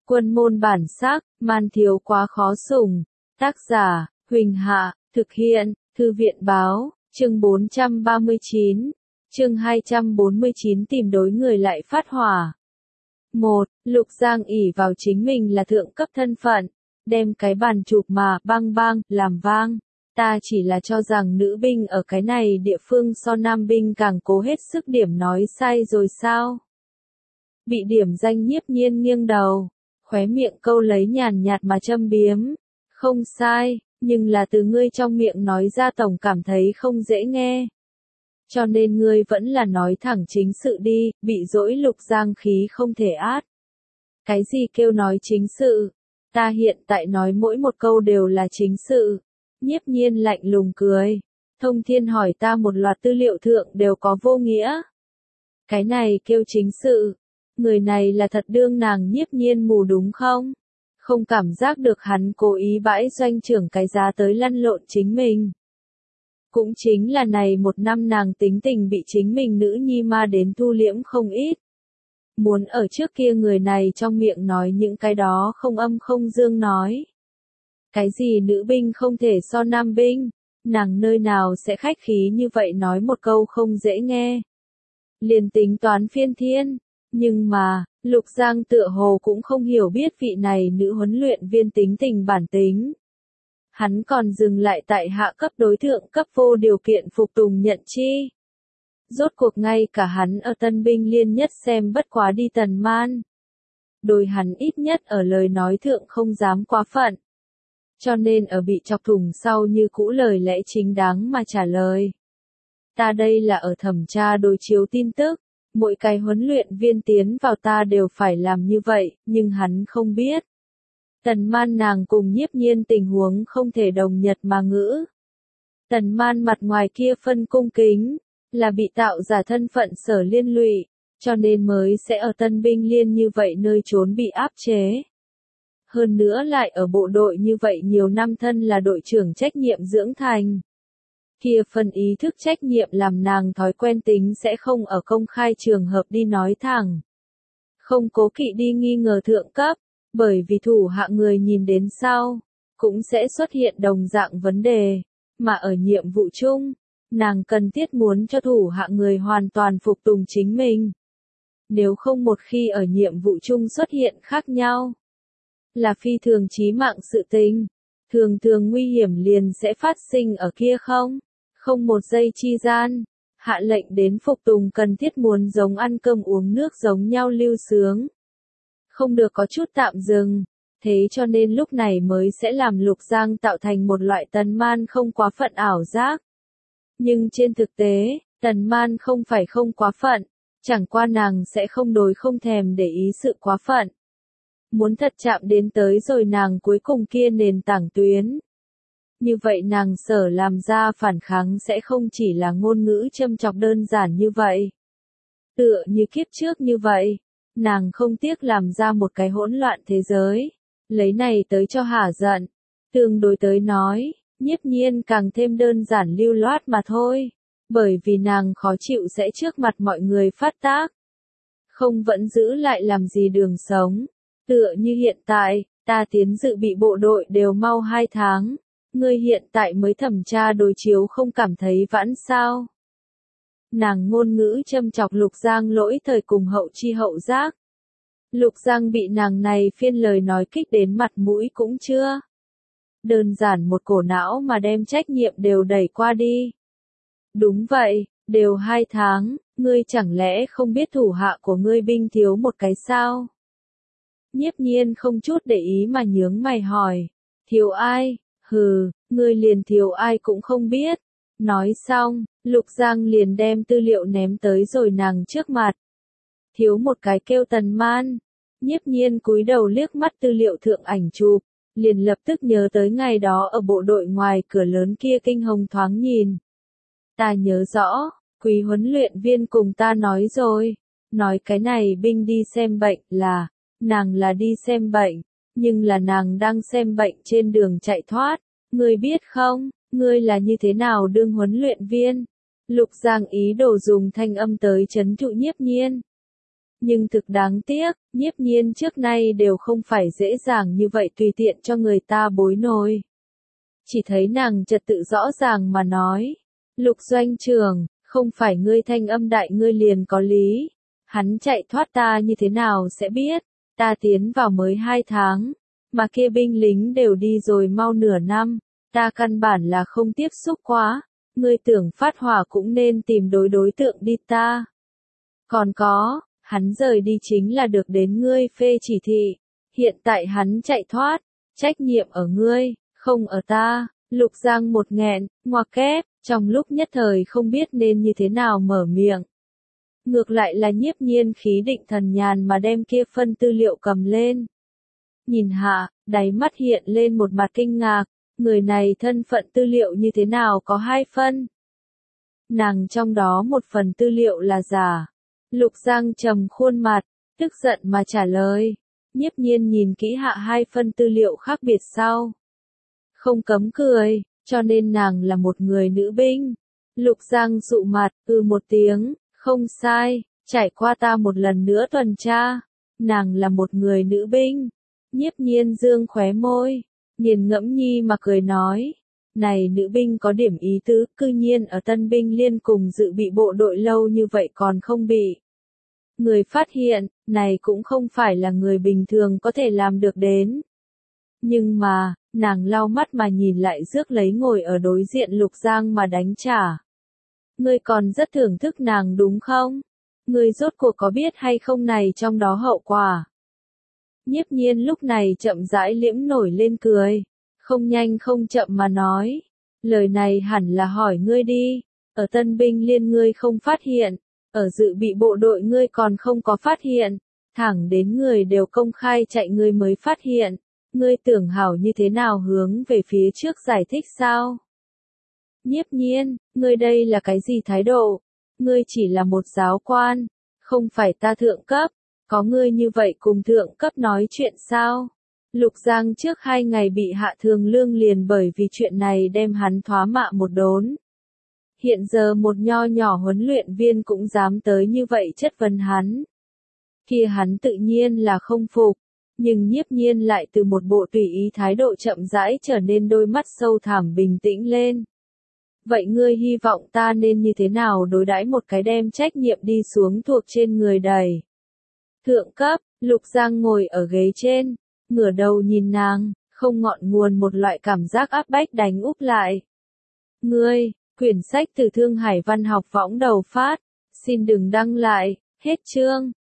Quân môn bản sắc, man thiếu quá khó sủng. Tác giả, Huỳnh Hạ, thực hiện, Thư viện báo, chương 439, chương 249 tìm đối người lại phát hỏa. 1. Lục Giang ỷ vào chính mình là thượng cấp thân phận, đem cái bàn chụp mà bang bang, làm vang. Ta chỉ là cho rằng nữ binh ở cái này địa phương so nam binh càng cố hết sức điểm nói sai rồi sao? Bị điểm danh Nhiếp Nhiên nghiêng đầu, khóe miệng câu lấy nhàn nhạt mà châm biếm. Không sai, nhưng là từ ngươi trong miệng nói ra tổng cảm thấy không dễ nghe. Cho nên ngươi vẫn là nói thẳng chính sự đi, bị dỗi Lục Giang khí không thể át. Cái gì kêu nói chính sự? Ta hiện tại nói mỗi một câu đều là chính sự. Nhiếp Nhiên lạnh lùng cười. Thông Thiên hỏi ta một loạt tư liệu thượng đều có vô nghĩa. Cái này kêu chính sự. Người này là thật đương nàng Nhiếp Nhiên mù đúng không? Không cảm giác được hắn cố ý bãi doanh trưởng cái giá tới lăn lộn chính mình. Cũng chính là này một năm nàng tính tình bị chính mình nữ nhi ma đến thu liễm không ít. Muốn ở trước kia người này trong miệng nói những cái đó không âm không dương nói. Cái gì nữ binh không thể so nam binh, nàng nơi nào sẽ khách khí như vậy nói một câu không dễ nghe. Liền tính toán phiên thiên, nhưng mà, Lục Giang tựa hồ cũng không hiểu biết vị này nữ huấn luyện viên tính tình bản tính. Hắn còn dừng lại tại hạ cấp đối tượng cấp vô điều kiện phục tùng nhận chi. Rốt cuộc ngay cả hắn ở tân binh liên nhất xem bất quá đi Tần Man. Đôi hắn ít nhất ở lời nói thượng không dám quá phận. Cho nên ở bị chọc thủng sau như cũ lời lẽ chính đáng mà trả lời. Ta đây là ở thẩm tra đối chiếu tin tức, mỗi cái huấn luyện viên tiến vào ta đều phải làm như vậy, nhưng hắn không biết. Tần Man nàng cùng Nhiếp Nhiên tình huống không thể đồng nhật mà ngữ. Tần Man mặt ngoài kia phân cung kính, là bị tạo giả thân phận sở liên lụy, cho nên mới sẽ ở tân binh liên như vậy nơi trốn bị áp chế. Hơn nữa lại ở bộ đội như vậy nhiều năm thân là đội trưởng trách nhiệm dưỡng thành. Kia phần ý thức trách nhiệm làm nàng thói quen tính sẽ không ở công khai trường hợp đi nói thẳng. Không cố kỵ đi nghi ngờ thượng cấp, bởi vì thủ hạ người nhìn đến sau, cũng sẽ xuất hiện đồng dạng vấn đề, mà ở nhiệm vụ chung, nàng cần thiết muốn cho thủ hạ người hoàn toàn phục tùng chính mình. Nếu không một khi ở nhiệm vụ chung xuất hiện khác nhau, là phi thường chí mạng sự tình, thường thường nguy hiểm liền sẽ phát sinh ở kia không một giây chi gian, hạ lệnh đến phục tùng cần thiết muốn giống ăn cơm uống nước giống nhau lưu sướng. Không được có chút tạm dừng, thế cho nên lúc này mới sẽ làm Lục Giang tạo thành một loại Tần Man không quá phận ảo giác. Nhưng trên thực tế, Tần Man không phải không quá phận, chẳng qua nàng sẽ không đối không thèm để ý sự quá phận. Muốn thật chạm đến tới rồi nàng cuối cùng kia nền tảng tuyến. Như vậy nàng sở làm ra phản kháng sẽ không chỉ là ngôn ngữ châm chọc đơn giản như vậy. Tựa như kiếp trước như vậy, nàng không tiếc làm ra một cái hỗn loạn thế giới, lấy này tới cho hả giận. Tương đối tới nói, Nhiếp Nhiên càng thêm đơn giản lưu loát mà thôi, bởi vì nàng khó chịu sẽ trước mặt mọi người phát tác. Không vẫn giữ lại làm gì đường sống, tựa như hiện tại, ta tiến dự bị bộ đội đều mau 2 tháng. Ngươi hiện tại mới thẩm tra đối chiếu không cảm thấy vãn sao? Nàng ngôn ngữ châm chọc Lục Giang lỗi thời cùng hậu chi hậu giác. Lục Giang bị nàng này phiên lời nói kích đến mặt mũi cũng chưa. Đơn giản một cổ não mà đem trách nhiệm đều đẩy qua đi. Đúng vậy, đều 2 tháng, ngươi chẳng lẽ không biết thủ hạ của ngươi binh thiếu một cái sao? Nhiếp Nhiên không chút để ý mà nhướng mày hỏi, thiếu ai? Hừ, ngươi liền thiếu ai cũng không biết. Nói xong, Lục Giang liền đem tư liệu ném tới rồi nàng trước mặt. Thiếu một cái kêu Tần Man. Nhiếp Nhiên cúi đầu liếc mắt tư liệu thượng ảnh chụp, liền lập tức nhớ tới ngày đó ở bộ đội ngoài cửa lớn kia kinh hồng thoáng nhìn. Ta nhớ rõ, quý huấn luyện viên cùng ta nói rồi, nói cái này binh đi xem bệnh nàng là đi xem bệnh. Nhưng là nàng đang xem bệnh trên đường chạy thoát, ngươi biết không, ngươi là như thế nào đương huấn luyện viên? Lục Giang ý đồ dùng thanh âm tới trấn trụ Nhiếp Nhiên. Nhưng thực đáng tiếc, Nhiếp Nhiên trước nay đều không phải dễ dàng như vậy tùy tiện cho người ta bối nổi. Chỉ thấy nàng trật tự rõ ràng mà nói. Lục doanh trưởng, không phải ngươi thanh âm đại ngươi liền có lý. Hắn chạy thoát ta như thế nào sẽ biết, ta tiến vào mới 2 tháng, mà kia binh lính đều đi rồi mau nửa năm, ta căn bản là không tiếp xúc quá, ngươi tưởng phát hỏa cũng nên tìm đối tượng đi ta. Còn có, hắn rời đi chính là được đến ngươi phê chỉ thị, hiện tại hắn chạy thoát, trách nhiệm ở ngươi, không ở ta. Lục Giang một nghẹn, ngoặc kép, trong lúc nhất thời không biết nên như thế nào mở miệng. Ngược lại là Nhiếp Nhiên khí định thần nhàn mà đem kia phân tư liệu cầm lên. Nhìn hạ, đáy mắt hiện lên một mặt kinh ngạc, người này thân phận tư liệu như thế nào có 2 phân. Nàng trong đó một phần tư liệu là giả. Lục Giang trầm khuôn mặt, tức giận mà trả lời. Nhiếp Nhiên nhìn kỹ hạ 2 phân tư liệu khác biệt sau. Không cấm cười, cho nên nàng là một người nữ binh. Lục Giang dụ mặt, một tiếng, không sai, trải qua ta một lần nữa tuần tra. Nàng là một người nữ binh. Nhiếp Nhiên dương khóe môi, nghiền ngẫm nhi mà cười nói. Này nữ binh có điểm ý tứ, cư nhiên ở tân binh liên cùng dự bị bộ đội lâu như vậy còn không bị người phát hiện, này cũng không phải là người bình thường có thể làm được đến. Nhưng mà, nàng lau mắt mà nhìn lại rước lấy ngồi ở đối diện Lục Giang mà đánh trả. Ngươi còn rất thưởng thức nàng đúng không? Ngươi rốt cuộc có biết hay không này trong đó hậu quả? Nhiếp Nhiên lúc này chậm rãi liễm nổi lên cười, không nhanh không chậm mà nói. Lời này hẳn là hỏi ngươi đi, ở tân binh liên ngươi không phát hiện, ở dự bị bộ đội ngươi còn không có phát hiện, thẳng đến người đều công khai chạy ngươi mới phát hiện. Ngươi tưởng hảo như thế nào hướng về phía trước giải thích sao? Nhiếp Nhiên, ngươi đây là cái gì thái độ? Ngươi chỉ là một giáo quan, không phải ta thượng cấp, có ngươi như vậy cùng thượng cấp nói chuyện sao? Lục Giang trước 2 ngày bị hạ thường lương liền bởi vì chuyện này đem hắn thoá mạ một đốn. Hiện giờ một nho nhỏ huấn luyện viên cũng dám tới như vậy chất vấn hắn. Kia hắn tự nhiên là không phục. Nhưng Nhiếp Nhiên lại từ một bộ tùy ý thái độ chậm rãi trở nên đôi mắt sâu thẳm bình tĩnh lên. Vậy ngươi hy vọng ta nên như thế nào đối đãi một cái đem trách nhiệm đi xuống thuộc trên người đầy? Thượng cấp, Lục Giang ngồi ở ghế trên, ngửa đầu nhìn nàng, không ngọn nguồn một loại cảm giác áp bách đánh úp lại. Ngươi, quyển sách từ Thương Hải Văn học võng đầu phát, xin đừng đăng lại, hết chương.